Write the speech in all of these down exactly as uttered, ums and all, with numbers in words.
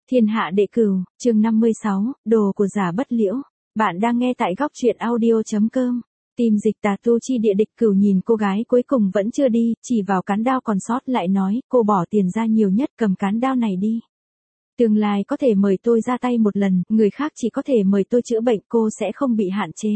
Thiên hạ đệ cửu, chương năm mươi sáu, đồ của giả bất liễu. Bạn đang nghe tại góc truyện audio.com. Tìm dịch tà tu chi địa. Địch Cửu nhìn cô gái cuối cùng vẫn chưa đi, chỉ vào cán đao còn sót lại nói, cô bỏ tiền ra nhiều nhất, cầm cán đao này đi. Tương lai có thể mời tôi ra tay một lần, người khác chỉ có thể mời tôi chữa bệnh, cô sẽ không bị hạn chế.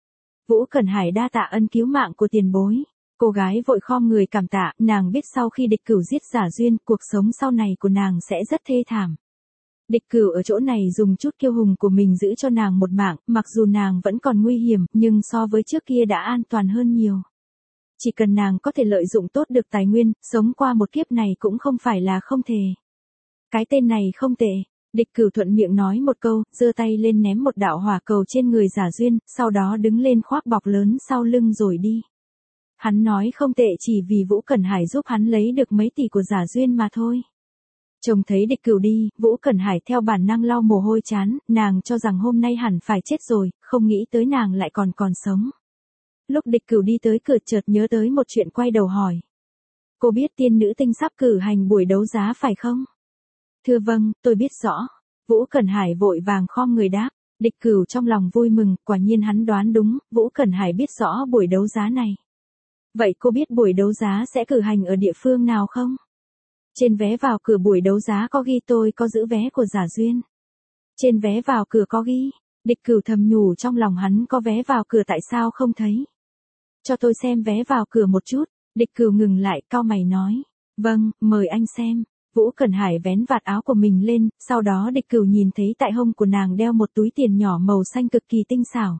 Vũ Cẩn Hải đa tạ ân cứu mạng của tiền bối. Cô gái vội khom người cảm tạ, nàng biết sau khi Địch Cửu giết Giả Duyên, cuộc sống sau này của nàng sẽ rất thê thảm. Địch Cửu ở chỗ này dùng chút kiêu hùng của mình giữ cho nàng một mạng, mặc dù nàng vẫn còn nguy hiểm, nhưng so với trước kia đã an toàn hơn nhiều. Chỉ cần nàng có thể lợi dụng tốt được tài nguyên, sống qua một kiếp này cũng không phải là không thể. Cái tên này không tệ. Địch Cửu thuận miệng nói một câu, giơ tay lên ném một đạo hỏa cầu trên người Giả Duyên, sau đó đứng lên khoác bọc lớn sau lưng rồi đi. Hắn nói không tệ chỉ vì Vũ Cẩn Hải giúp hắn lấy được mấy tỷ của Giả Duyên mà thôi. Trông thấy Địch Cửu đi, Vũ Cẩn Hải theo bản năng lau mồ hôi chán, nàng cho rằng hôm nay hẳn phải chết rồi, không nghĩ tới nàng lại còn còn sống. Lúc Địch Cửu đi tới cửa chợt nhớ tới một chuyện, quay đầu hỏi. Cô biết tiên nữ tinh sắp cử hành buổi đấu giá phải không? Thưa vâng, tôi biết rõ. Vũ Cẩn Hải vội vàng khom người đáp. Địch Cửu trong lòng vui mừng, quả nhiên hắn đoán đúng, Vũ Cẩn Hải biết rõ buổi đấu giá này. Vậy cô biết buổi đấu giá sẽ cử hành ở địa phương nào không? Trên vé vào cửa buổi đấu giá có ghi tôi có giữ vé của Giả Duyên. Trên vé vào cửa có ghi. Địch Cửu thầm nhủ trong lòng hắn, có vé vào cửa tại sao không thấy? Cho tôi xem vé vào cửa một chút. Địch Cửu ngừng lại, cau mày nói. Vâng, mời anh xem. Vũ Cẩn Hải vén vạt áo của mình lên, sau đó Địch Cửu nhìn thấy tại hông của nàng đeo một túi tiền nhỏ màu xanh cực kỳ tinh xảo.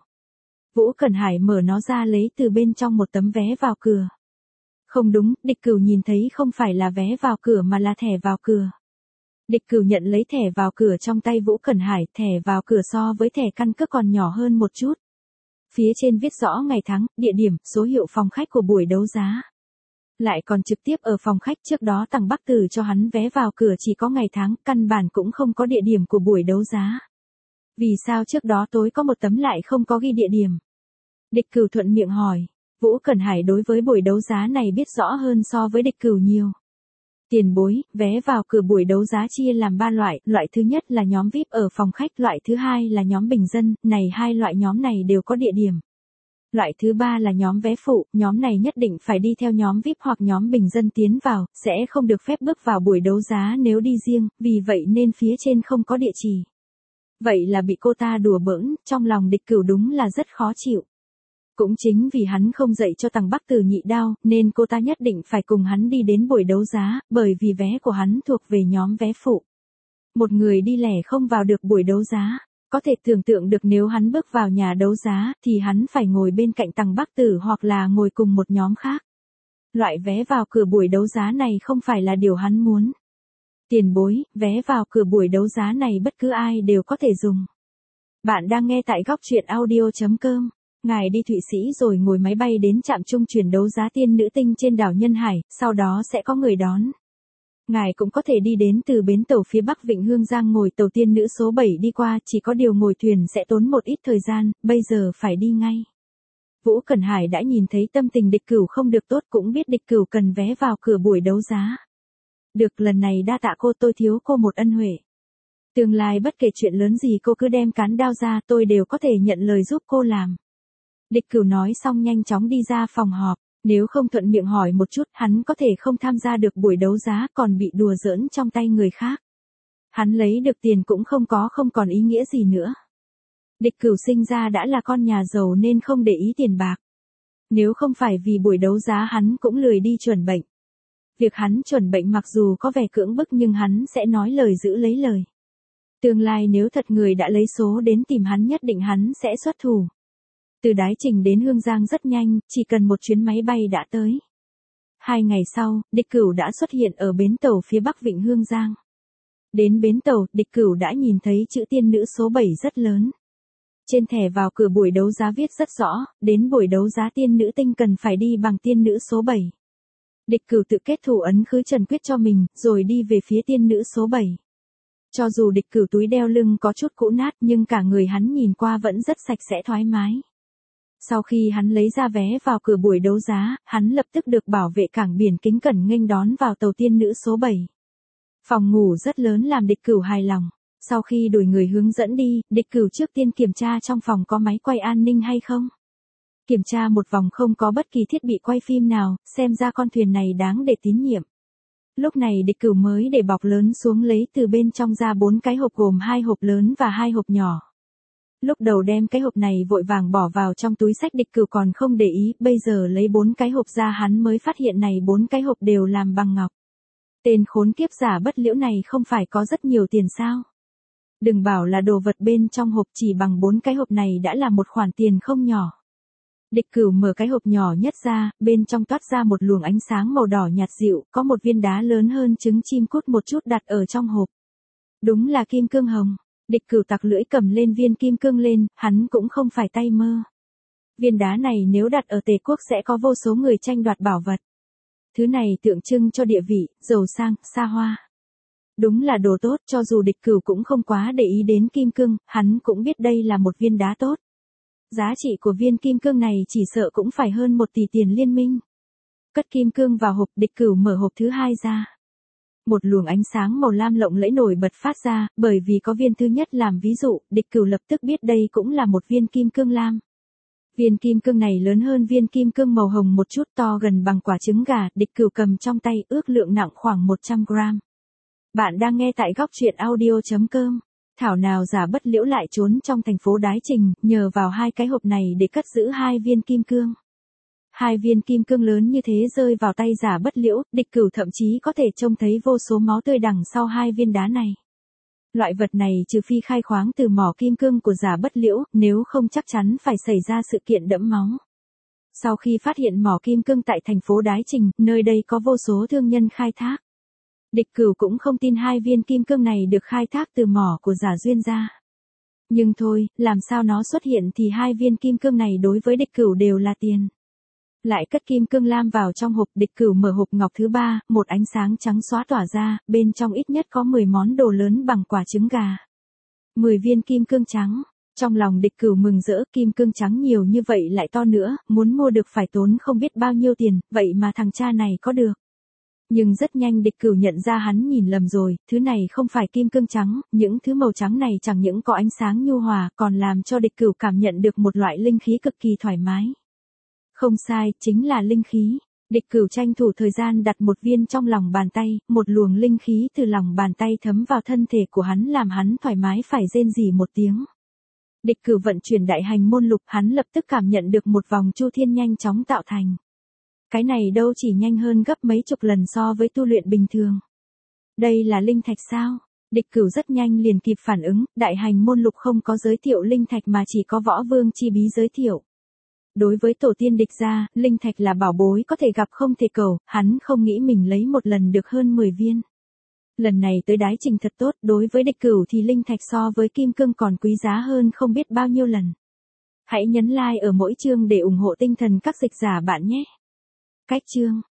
Vũ Cẩn Hải mở nó ra lấy từ bên trong một tấm vé vào cửa. Không đúng, Địch Cửu nhìn thấy không phải là vé vào cửa mà là thẻ vào cửa. Địch Cửu nhận lấy thẻ vào cửa trong tay Vũ Cẩn Hải, thẻ vào cửa so với thẻ căn cước còn nhỏ hơn một chút. Phía trên viết rõ ngày tháng, địa điểm, số hiệu phòng khách của buổi đấu giá. Lại còn trực tiếp ở phòng khách, trước đó Tằng Bắc Tử cho hắn vé vào cửa chỉ có ngày tháng, căn bản cũng không có địa điểm của buổi đấu giá. Vì sao trước đó tối có một tấm lại không có ghi địa điểm? Địch Cửu thuận miệng hỏi. Vũ Cẩn Hải đối với buổi đấu giá này biết rõ hơn so với Địch Cửu nhiều. Tiền bối, vé vào cửa buổi đấu giá chia làm ba loại, loại thứ nhất là nhóm vi ai pi ở phòng khách, loại thứ hai là nhóm bình dân, này hai loại nhóm này đều có địa điểm. Loại thứ ba là nhóm vé phụ, nhóm này nhất định phải đi theo nhóm vi ai pi hoặc nhóm bình dân tiến vào, sẽ không được phép bước vào buổi đấu giá nếu đi riêng, vì vậy nên phía trên không có địa chỉ. Vậy là bị cô ta đùa bỡn, trong lòng Địch Cửu đúng là rất khó chịu. Cũng chính vì hắn không dạy cho Tằng Bắc Tử nhị đao, nên cô ta nhất định phải cùng hắn đi đến buổi đấu giá, bởi vì vé của hắn thuộc về nhóm vé phụ. Một người đi lẻ không vào được buổi đấu giá, có thể tưởng tượng được nếu hắn bước vào nhà đấu giá, thì hắn phải ngồi bên cạnh Tằng Bắc Tử hoặc là ngồi cùng một nhóm khác. Loại vé vào cửa buổi đấu giá này không phải là điều hắn muốn. Tiền bối, vé vào cửa buổi đấu giá này bất cứ ai đều có thể dùng. Bạn đang nghe tại góc truyện audio.com. Ngài đi Thụy Sĩ rồi ngồi máy bay đến trạm trung chuyển đấu giá tiên nữ tinh trên đảo Nhân Hải, sau đó sẽ có người đón. Ngài cũng có thể đi đến từ bến tàu phía Bắc Vịnh Hương Giang ngồi tàu tiên nữ số bảy đi qua, chỉ có điều ngồi thuyền sẽ tốn một ít thời gian, bây giờ phải đi ngay. Vũ Cẩn Hải đã nhìn thấy tâm tình Địch Cửu không được tốt, cũng biết Địch Cửu cần vé vào cửa buổi đấu giá. Được, lần này đa tạ cô, tôi thiếu cô một ân huệ. Tương lai bất kể chuyện lớn gì cô cứ đem cán đao ra, tôi đều có thể nhận lời giúp cô làm. Địch Cửu nói xong nhanh chóng đi ra phòng họp, nếu không thuận miệng hỏi một chút, hắn có thể không tham gia được buổi đấu giá, còn bị đùa giỡn trong tay người khác. Hắn lấy được tiền cũng không có không còn ý nghĩa gì nữa. Địch Cửu sinh ra đã là con nhà giàu nên không để ý tiền bạc. Nếu không phải vì buổi đấu giá hắn cũng lười đi chuẩn bệnh. Việc hắn chuẩn bệnh mặc dù có vẻ cưỡng bức nhưng hắn sẽ nói lời giữ lấy lời. Tương lai nếu thật người đã lấy số đến tìm hắn nhất định hắn sẽ xuất thủ. Từ Đái Trình đến Hương Giang rất nhanh, chỉ cần một chuyến máy bay đã tới. Hai ngày sau, Địch Cửu đã xuất hiện ở bến tàu phía Bắc Vịnh Hương Giang. Đến bến tàu, Địch Cửu đã nhìn thấy chữ tiên nữ số bảy rất lớn. Trên thẻ vào cửa buổi đấu giá viết rất rõ, đến buổi đấu giá tiên nữ tinh cần phải đi bằng tiên nữ số bảy. Địch Cửu tự kết thủ ấn khứ trần quyết cho mình, rồi đi về phía tiên nữ số bảy. Cho dù Địch Cửu túi đeo lưng có chút cũ nát nhưng cả người hắn nhìn qua vẫn rất sạch sẽ thoải mái. Sau khi hắn lấy ra vé vào cửa buổi đấu giá, hắn lập tức được bảo vệ cảng biển kính cẩn nghênh đón vào tàu tiên nữ số bảy. Phòng ngủ rất lớn làm Địch Cửu hài lòng. Sau khi đuổi người hướng dẫn đi, địch cửu trước tiên kiểm tra trong phòng có máy quay an ninh hay không. Kiểm tra một vòng không có bất kỳ thiết bị quay phim nào, xem ra con thuyền này đáng để tín nhiệm. Lúc này địch cửu mới để bọc lớn xuống lấy từ bên trong ra bốn cái hộp gồm hai hộp lớn và hai hộp nhỏ. Lúc đầu đem cái hộp này vội vàng bỏ vào trong túi xách, địch cửu còn không để ý, bây giờ lấy bốn cái hộp ra hắn mới phát hiện này bốn cái hộp đều làm bằng ngọc. Tên khốn kiếp giả bất liễu này không phải có rất nhiều tiền sao? Đừng bảo là đồ vật bên trong hộp, chỉ bằng bốn cái hộp này đã là một khoản tiền không nhỏ. Địch cửu mở cái hộp nhỏ nhất ra, bên trong toát ra một luồng ánh sáng màu đỏ nhạt dịu, có một viên đá lớn hơn trứng chim cút một chút đặt ở trong hộp. Đúng là kim cương hồng. Địch cửu tặc lưỡi cầm lên viên kim cương lên, hắn cũng không phải tay mơ. Viên đá này nếu đặt ở Tề quốc sẽ có vô số người tranh đoạt bảo vật. Thứ này tượng trưng cho địa vị, giàu sang, xa hoa. Đúng là đồ tốt, cho dù địch cửu cũng không quá để ý đến kim cương, hắn cũng biết đây là một viên đá tốt. Giá trị của viên kim cương này chỉ sợ cũng phải hơn một tỷ tiền liên minh. Cất kim cương vào hộp, địch cửu mở hộp thứ hai ra. Một luồng ánh sáng màu lam lộng lẫy nổi bật phát ra, bởi vì có viên thứ nhất làm ví dụ, địch cửu lập tức biết đây cũng là một viên kim cương lam. Viên kim cương này lớn hơn viên kim cương màu hồng một chút, to gần bằng quả trứng gà, địch cửu cầm trong tay, ước lượng nặng khoảng một trăm gram. Bạn đang nghe tại góc truyện audio chấm com. Thảo nào giả bất liễu lại trốn trong thành phố Đái Trình, nhờ vào hai cái hộp này để cất giữ hai viên kim cương. Hai viên kim cương lớn như thế rơi vào tay giả bất liễu, địch cửu thậm chí có thể trông thấy vô số máu tươi đằng sau hai viên đá này. Loại vật này trừ phi khai khoáng từ mỏ kim cương của giả bất liễu, nếu không chắc chắn phải xảy ra sự kiện đẫm máu. Sau khi phát hiện mỏ kim cương tại thành phố Đái Trình, nơi đây có vô số thương nhân khai thác. Địch cửu cũng không tin hai viên kim cương này được khai thác từ mỏ của giả duyên ra. Nhưng thôi, làm sao nó xuất hiện thì hai viên kim cương này đối với địch cửu đều là tiền. Lại cất kim cương lam vào trong hộp, địch cửu mở hộp ngọc thứ ba, một ánh sáng trắng xóa tỏa ra, bên trong ít nhất có mười món đồ lớn bằng quả trứng gà. mười viên kim cương trắng. Trong lòng địch cửu mừng rỡ, kim cương trắng nhiều như vậy lại to nữa, muốn mua được phải tốn không biết bao nhiêu tiền, vậy mà thằng cha này có được. Nhưng rất nhanh địch cửu nhận ra hắn nhìn lầm rồi, thứ này không phải kim cương trắng, những thứ màu trắng này chẳng những có ánh sáng nhu hòa, còn làm cho địch cửu cảm nhận được một loại linh khí cực kỳ thoải mái. Không sai, chính là linh khí. Địch cửu tranh thủ thời gian đặt một viên trong lòng bàn tay, một luồng linh khí từ lòng bàn tay thấm vào thân thể của hắn làm hắn thoải mái phải rên rỉ một tiếng. Địch cửu vận chuyển đại hành môn lục, hắn lập tức cảm nhận được một vòng chu thiên nhanh chóng tạo thành. Cái này đâu chỉ nhanh hơn gấp mấy chục lần so với tu luyện bình thường. Đây là linh thạch sao? Địch cửu rất nhanh liền kịp phản ứng, đại hành môn lục không có giới thiệu linh thạch mà chỉ có võ vương chi bí giới thiệu. Đối với tổ tiên địch gia, linh thạch là bảo bối có thể gặp không thể cầu, hắn không nghĩ mình lấy một lần được hơn mười viên. Lần này tới Đái Trình thật tốt, đối với địch cửu thì linh thạch so với kim cương còn quý giá hơn không biết bao nhiêu lần. Hãy nhấn like ở mỗi chương để ủng hộ tinh thần các dịch giả bạn nhé. Cách chương